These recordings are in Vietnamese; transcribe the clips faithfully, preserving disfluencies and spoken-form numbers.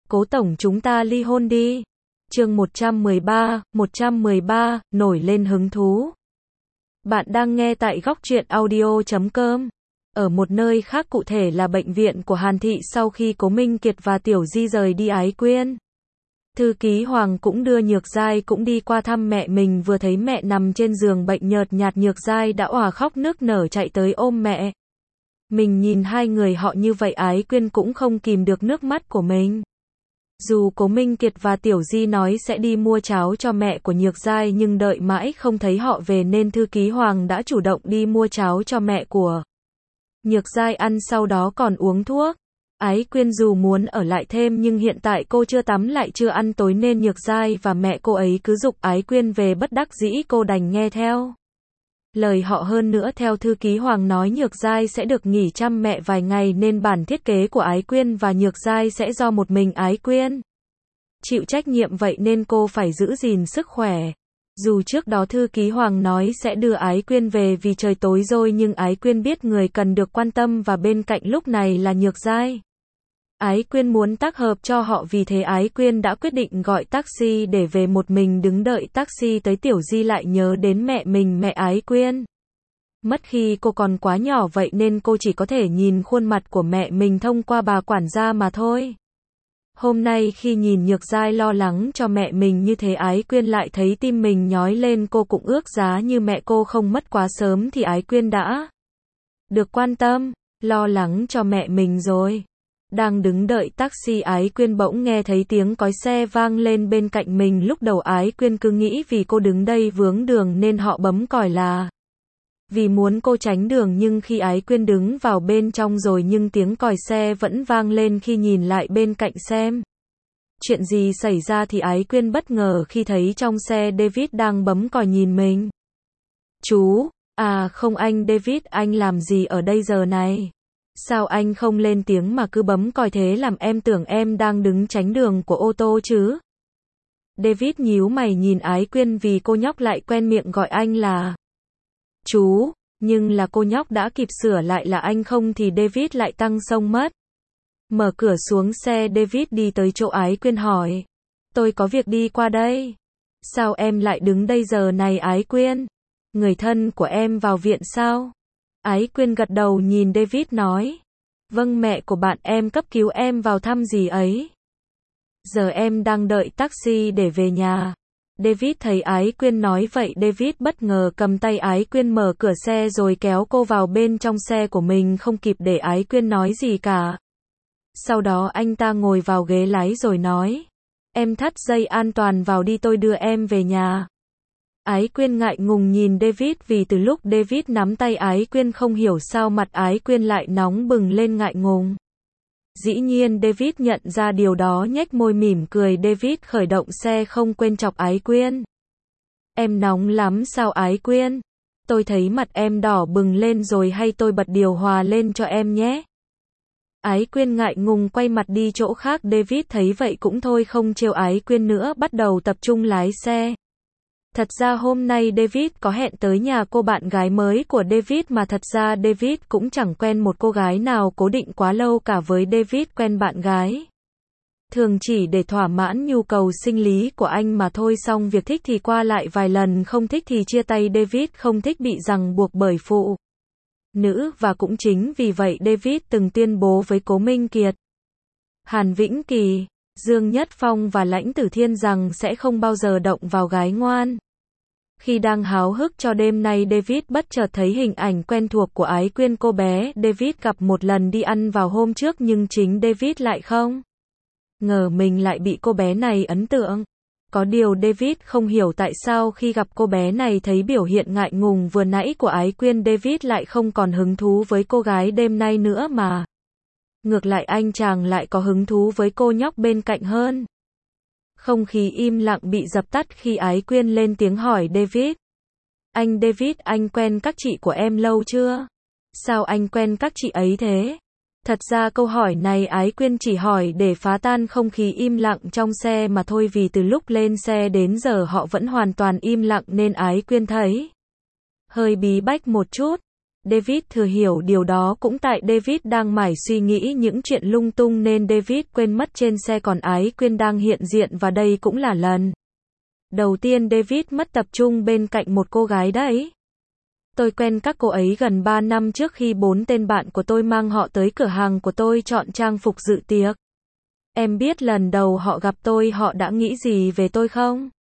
Cố tổng chúng ta ly hôn đi. Chương một trăm mười ba, một trăm mười ba, nổi lên hứng thú. Bạn đang nghe tại góc truyện audio chấm com. Ở một nơi khác, cụ thể là bệnh viện của Hàn Thị, sau khi Cố Minh Kiệt và Tiểu Di rời đi Ái Quyên, thư ký Hoàng cũng đưa Nhược Giai cũng đi qua thăm mẹ mình. Vừa thấy mẹ nằm trên giường bệnh nhợt nhạt, Nhược Giai đã òa khóc nức nở chạy tới ôm mẹ mình. Nhìn hai người họ như vậy, Ái Quyên cũng không kìm được nước mắt của mình. Dù Cố Minh Kiệt và Tiểu Di nói sẽ đi mua cháo cho mẹ của Nhược Giai, nhưng đợi mãi không thấy họ về nên thư ký Hoàng đã chủ động đi mua cháo cho mẹ của Nhược Giai ăn, sau đó còn uống thuốc. Ái Quyên dù muốn ở lại thêm nhưng hiện tại cô chưa tắm lại chưa ăn tối nên Nhược Giai và mẹ cô ấy cứ giục Ái Quyên về, bất đắc dĩ cô đành nghe theo lời họ. Hơn nữa, theo thư ký Hoàng nói, Nhược Giai sẽ được nghỉ chăm mẹ vài ngày nên bản thiết kế của Ái Quyên và Nhược Giai sẽ do một mình Ái Quyên chịu trách nhiệm, vậy nên cô phải giữ gìn sức khỏe. Dù trước đó thư ký Hoàng nói sẽ đưa Ái Quyên về vì trời tối rồi, nhưng Ái Quyên biết người cần được quan tâm và bên cạnh lúc này là Nhược Giai. Ái Quyên muốn tác hợp cho họ, vì thế Ái Quyên đã quyết định gọi taxi để về một mình. Đứng đợi taxi tới, Tiểu Di lại nhớ đến mẹ mình. Mẹ Ái Quyên mất khi cô còn quá nhỏ, vậy nên cô chỉ có thể nhìn khuôn mặt của mẹ mình thông qua bà quản gia mà thôi. Hôm nay khi nhìn Nhược Giai lo lắng cho mẹ mình như thế, Ái Quyên lại thấy tim mình nhói lên. Cô cũng ước giá như mẹ cô không mất quá sớm thì Ái Quyên đã được quan tâm, lo lắng cho mẹ mình rồi. Đang đứng đợi taxi, Ái Quyên bỗng nghe thấy tiếng còi xe vang lên bên cạnh mình. Lúc đầu Ái Quyên cứ nghĩ vì cô đứng đây vướng đường nên họ bấm còi là vì muốn cô tránh đường, nhưng khi Ái Quyên đứng vào bên trong rồi nhưng tiếng còi xe vẫn vang lên. Khi nhìn lại bên cạnh xem chuyện gì xảy ra thì Ái Quyên bất ngờ khi thấy trong xe David đang bấm còi nhìn mình. Chú, à không anh David, anh làm gì ở đây giờ này? Sao anh không lên tiếng mà cứ bấm còi thế, làm em tưởng em đang đứng tránh đường của ô tô chứ? David nhíu mày nhìn Ái Quyên vì cô nhóc lại quen miệng gọi anh là chú, nhưng là cô nhóc đã kịp sửa lại là anh, không thì David lại tăng xông mất. Mở cửa xuống xe, David đi tới chỗ Ái Quyên hỏi, tôi có việc đi qua đây. Sao em lại đứng đây giờ này Ái Quyên? Người thân của em vào viện sao? Ái Quyên gật đầu nhìn David nói, vâng, mẹ của bạn em cấp cứu em vào thăm gì ấy. Giờ em đang đợi taxi để về nhà. David thấy Ái Quyên nói vậy, David bất ngờ cầm tay Ái Quyên mở cửa xe rồi kéo cô vào bên trong xe của mình, không kịp để Ái Quyên nói gì cả. Sau đó anh ta ngồi vào ghế lái rồi nói, em thắt dây an toàn vào đi, tôi đưa em về nhà. Ái Quyên ngại ngùng nhìn David, vì từ lúc David nắm tay Ái Quyên không hiểu sao mặt Ái Quyên lại nóng bừng lên, ngại ngùng. Dĩ nhiên David nhận ra điều đó, nhếch môi mỉm cười. David khởi động xe không quên chọc Ái Quyên. Em nóng lắm sao Ái Quyên? Tôi thấy mặt em đỏ bừng lên rồi, hay tôi bật điều hòa lên cho em nhé? Ái Quyên ngại ngùng quay mặt đi chỗ khác. David thấy vậy cũng thôi không trêu Ái Quyên nữa, bắt đầu tập trung lái xe. Thật ra hôm nay David có hẹn tới nhà cô bạn gái mới của David, mà thật ra David cũng chẳng quen một cô gái nào cố định quá lâu cả. Với David, quen bạn gái thường chỉ để thỏa mãn nhu cầu sinh lý của anh mà thôi, xong việc thích thì qua lại vài lần, không thích thì chia tay. David không thích bị ràng buộc bởi phụ nữ, và cũng chính vì vậy David từng tuyên bố với Cố Minh Kiệt, Hàn Vĩnh Kỳ, Dương Nhất Phong và Lãnh Tử Thiên rằng sẽ không bao giờ động vào gái ngoan. Khi đang háo hức cho đêm nay, David bất chợt thấy hình ảnh quen thuộc của Ái Quyên. Cô bé David gặp một lần đi ăn vào hôm trước, nhưng chính David lại không ngờ mình lại bị cô bé này ấn tượng. Có điều David không hiểu tại sao khi gặp cô bé này thấy biểu hiện ngại ngùng vừa nãy của Ái Quyên, David lại không còn hứng thú với cô gái đêm nay nữa, mà ngược lại anh chàng lại có hứng thú với cô nhóc bên cạnh hơn. Không khí im lặng bị dập tắt khi Ái Quyên lên tiếng hỏi David. Anh David, anh quen các chị của em lâu chưa? Sao anh quen các chị ấy thế? Thật ra câu hỏi này Ái Quyên chỉ hỏi để phá tan không khí im lặng trong xe mà thôi, vì từ lúc lên xe đến giờ họ vẫn hoàn toàn im lặng nên Ái Quyên thấy hơi bí bách một chút. David thừa hiểu điều đó cũng tại David đang mải suy nghĩ những chuyện lung tung nên David quên mất trên xe còn Ái Quyên đang hiện diện và đây cũng là lần đầu tiên David mất tập trung bên cạnh một cô gái đấy. Tôi quen các cô ấy gần ba năm trước khi bốn tên bạn của tôi mang họ tới cửa hàng của tôi chọn trang phục dự tiệc. Em biết lần đầu họ gặp tôi họ đã nghĩ gì về tôi không?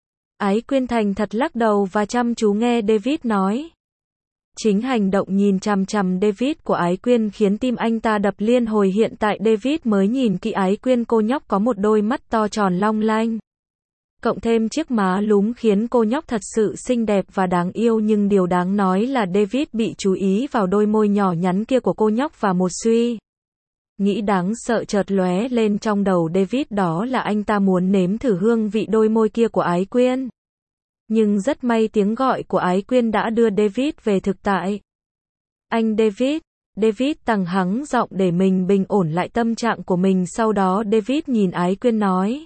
Ái Quyên thành thật lắc đầu và chăm chú nghe David nói. Chính hành động nhìn chằm chằm David của Ái Quyên khiến tim anh ta đập liên hồi hiện tại David mới nhìn kỹ Ái Quyên cô nhóc có một đôi mắt to tròn long lanh. Cộng thêm chiếc má lúm khiến cô nhóc thật sự xinh đẹp và đáng yêu nhưng điều đáng nói là David bị chú ý vào đôi môi nhỏ nhắn kia của cô nhóc và một suy nghĩ đáng sợ chợt lóe lên trong đầu David đó là anh ta muốn nếm thử hương vị đôi môi kia của Ái Quyên. Nhưng rất may tiếng gọi của Ái Quyên đã đưa David về thực tại. Anh David, David tăng hắng giọng để mình bình ổn lại tâm trạng của mình sau đó David nhìn Ái Quyên nói.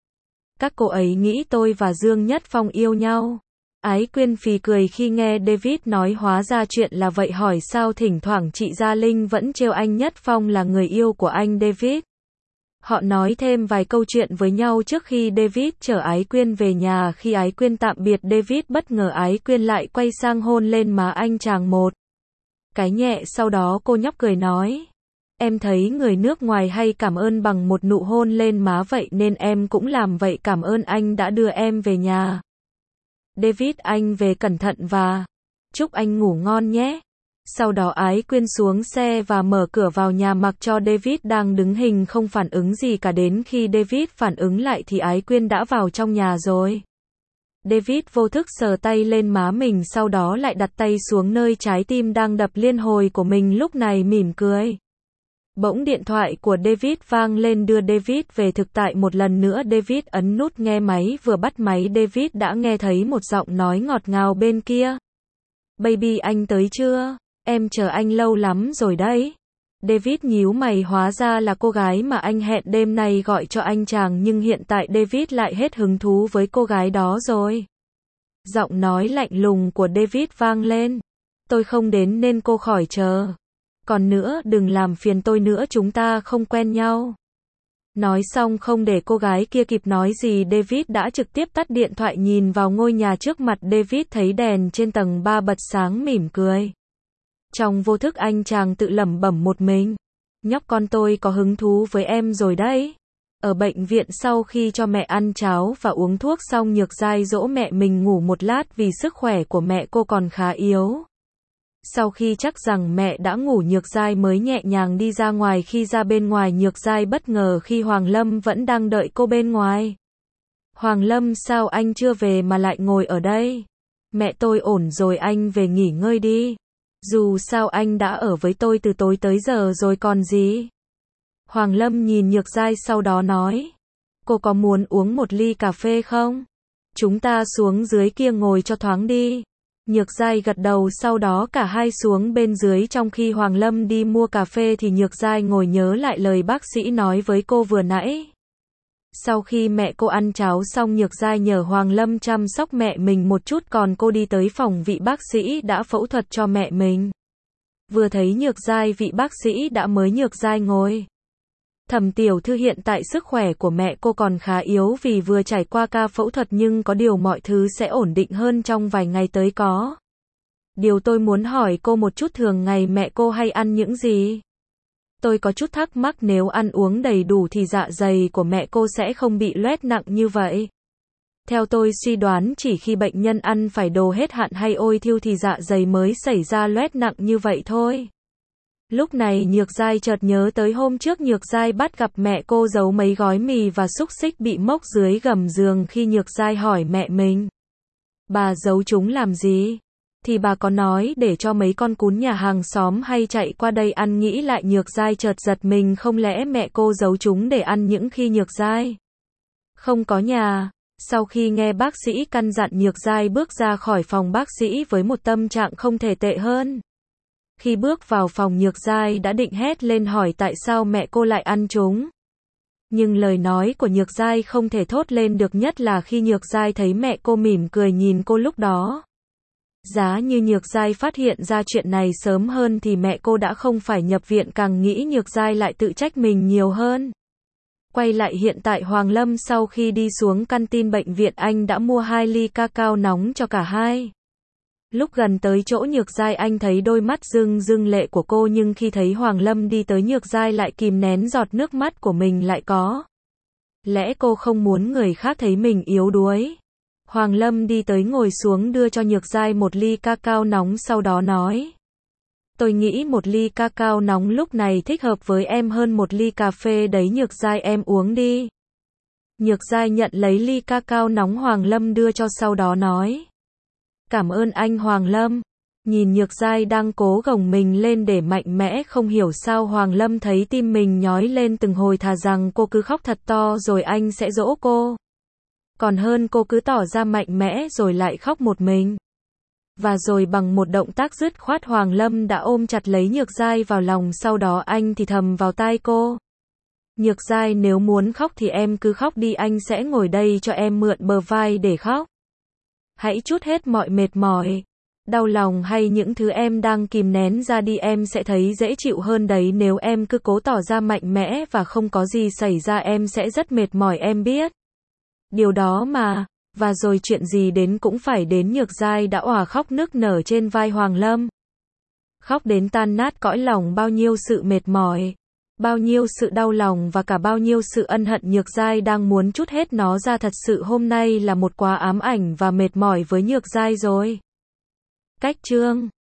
Các cô ấy nghĩ tôi và Dương Nhất Phong yêu nhau. Ái Quyên phì cười khi nghe David nói hóa ra chuyện là vậy hỏi sao thỉnh thoảng chị Gia Linh vẫn trêu anh Nhất Phong là người yêu của anh David. Họ nói thêm vài câu chuyện với nhau trước khi David chở Ái Quyên về nhà khi Ái Quyên tạm biệt David bất ngờ Ái Quyên lại quay sang hôn lên má anh chàng một cái nhẹ sau đó cô nhóc cười nói. Em thấy người nước ngoài hay cảm ơn bằng một nụ hôn lên má vậy nên em cũng làm vậy cảm ơn anh đã đưa em về nhà. David anh về cẩn thận và chúc anh ngủ ngon nhé. Sau đó Ái Quyên xuống xe và mở cửa vào nhà mặc cho David đang đứng hình không phản ứng gì cả đến khi David phản ứng lại thì Ái Quyên đã vào trong nhà rồi. David vô thức sờ tay lên má mình sau đó lại đặt tay xuống nơi trái tim đang đập liên hồi của mình lúc này mỉm cười. Bỗng điện thoại của David vang lên đưa David về thực tại một lần nữa David ấn nút nghe máy vừa bắt máy David đã nghe thấy một giọng nói ngọt ngào bên kia. Baby anh tới chưa? Em chờ anh lâu lắm rồi đấy. David nhíu mày hóa ra là cô gái mà anh hẹn đêm nay gọi cho anh chàng nhưng hiện tại David lại hết hứng thú với cô gái đó rồi. Giọng nói lạnh lùng của David vang lên. Tôi không đến nên cô khỏi chờ. Còn nữa đừng làm phiền tôi nữa chúng ta không quen nhau. Nói xong không để cô gái kia kịp nói gì David đã trực tiếp tắt điện thoại nhìn vào ngôi nhà trước mặt David thấy đèn trên tầng ba bật sáng mỉm cười. Trong vô thức anh chàng tự lẩm bẩm một mình. Nhóc con tôi có hứng thú với em rồi đấy. Ở bệnh viện sau khi cho mẹ ăn cháo và uống thuốc xong Nhược Giai dỗ mẹ mình ngủ một lát vì sức khỏe của mẹ cô còn khá yếu. Sau khi chắc rằng mẹ đã ngủ Nhược Giai mới nhẹ nhàng đi ra ngoài khi ra bên ngoài Nhược Giai bất ngờ khi Hoàng Lâm vẫn đang đợi cô bên ngoài. Hoàng Lâm sao anh chưa về mà lại ngồi ở đây? Mẹ tôi ổn rồi anh về nghỉ ngơi đi. Dù sao anh đã ở với tôi từ tối tới giờ rồi còn gì. Hoàng Lâm nhìn Nhược Giai sau đó nói. Cô có muốn uống một ly cà phê không? Chúng ta xuống dưới kia ngồi cho thoáng đi. Nhược Giai gật đầu sau đó cả hai xuống bên dưới trong khi Hoàng Lâm đi mua cà phê thì Nhược Giai ngồi nhớ lại lời bác sĩ nói với cô vừa nãy. Sau khi mẹ cô ăn cháo xong Nhược Giai nhờ Hoàng Lâm chăm sóc mẹ mình một chút còn cô đi tới phòng vị bác sĩ đã phẫu thuật cho mẹ mình. Vừa thấy Nhược Giai vị bác sĩ đã mới Nhược Giai ngồi. Thẩm tiểu thư hiện tại sức khỏe của mẹ cô còn khá yếu vì vừa trải qua ca phẫu thuật nhưng có điều mọi thứ sẽ ổn định hơn trong vài ngày tới có. Điều tôi muốn hỏi cô một chút thường ngày mẹ cô hay ăn những gì? Tôi có chút thắc mắc nếu ăn uống đầy đủ thì dạ dày của mẹ cô sẽ không bị loét nặng như vậy. Theo tôi suy đoán chỉ khi bệnh nhân ăn phải đồ hết hạn hay ôi thiêu thì dạ dày mới xảy ra loét nặng như vậy thôi. Lúc này Nhược Giai chợt nhớ tới hôm trước Nhược Giai bắt gặp mẹ cô giấu mấy gói mì và xúc xích bị mốc dưới gầm giường khi Nhược Giai hỏi mẹ mình. Bà giấu chúng làm gì? Thì bà có nói để cho mấy con cún nhà hàng xóm hay chạy qua đây ăn nghĩ lại Nhược Giai chợt giật mình không lẽ mẹ cô giấu chúng để ăn những khi Nhược Giai không có nhà. Sau khi nghe bác sĩ căn dặn Nhược Giai bước ra khỏi phòng bác sĩ với một tâm trạng không thể tệ hơn. Khi bước vào phòng Nhược Giai đã định hét lên hỏi tại sao mẹ cô lại ăn chúng. Nhưng lời nói của Nhược Giai không thể thốt lên được nhất là khi Nhược Giai thấy mẹ cô mỉm cười nhìn cô lúc đó. Giá như Nhược Giai phát hiện ra chuyện này sớm hơn thì mẹ cô đã không phải nhập viện, càng nghĩ Nhược Giai lại tự trách mình nhiều hơn. Quay lại hiện tại, Hoàng Lâm sau khi đi xuống canteen bệnh viện, anh đã mua hai ly cacao nóng cho cả hai. Lúc gần tới chỗ Nhược Giai, anh thấy đôi mắt rưng rưng lệ của cô, nhưng khi thấy Hoàng Lâm đi tới, Nhược Giai lại kìm nén giọt nước mắt của mình lại. Có lẽ cô không muốn người khác thấy mình yếu đuối. Hoàng Lâm đi tới ngồi xuống đưa cho Nhược Giai một ly cacao nóng, sau đó nói: tôi nghĩ một ly cacao nóng lúc này thích hợp với em hơn một ly cà phê đấy Nhược Giai, em uống đi. Nhược Giai nhận lấy ly cacao nóng Hoàng Lâm đưa cho, sau đó nói: cảm ơn anh Hoàng Lâm. Nhìn Nhược Giai đang cố gồng mình lên để mạnh mẽ, không hiểu sao Hoàng Lâm thấy tim mình nhói lên từng hồi, thà rằng cô cứ khóc thật to rồi anh sẽ dỗ cô. Còn hơn cô cứ tỏ ra mạnh mẽ rồi lại khóc một mình. Và rồi bằng một động tác dứt khoát, Hoàng Lâm đã ôm chặt lấy Nhược Giai vào lòng, sau đó anh thì thầm vào tai cô: Nhược Giai, nếu muốn khóc thì em cứ khóc đi, anh sẽ ngồi đây cho em mượn bờ vai để khóc. Hãy trút hết mọi mệt mỏi, đau lòng hay những thứ em đang kìm nén ra đi, em sẽ thấy dễ chịu hơn đấy. Nếu em cứ cố tỏ ra mạnh mẽ và không có gì xảy ra, em sẽ rất mệt mỏi, em biết điều đó mà. Và rồi chuyện gì đến cũng phải đến. Nhược Giai đã òa khóc nức nở trên vai Hoàng Lâm. Khóc đến tan nát cõi lòng, bao nhiêu sự mệt mỏi, bao nhiêu sự đau lòng và cả bao nhiêu sự ân hận. Nhược Giai đang muốn trút hết nó ra. Thật sự hôm nay là một quá ám ảnh và mệt mỏi với Nhược Giai rồi. Cách chương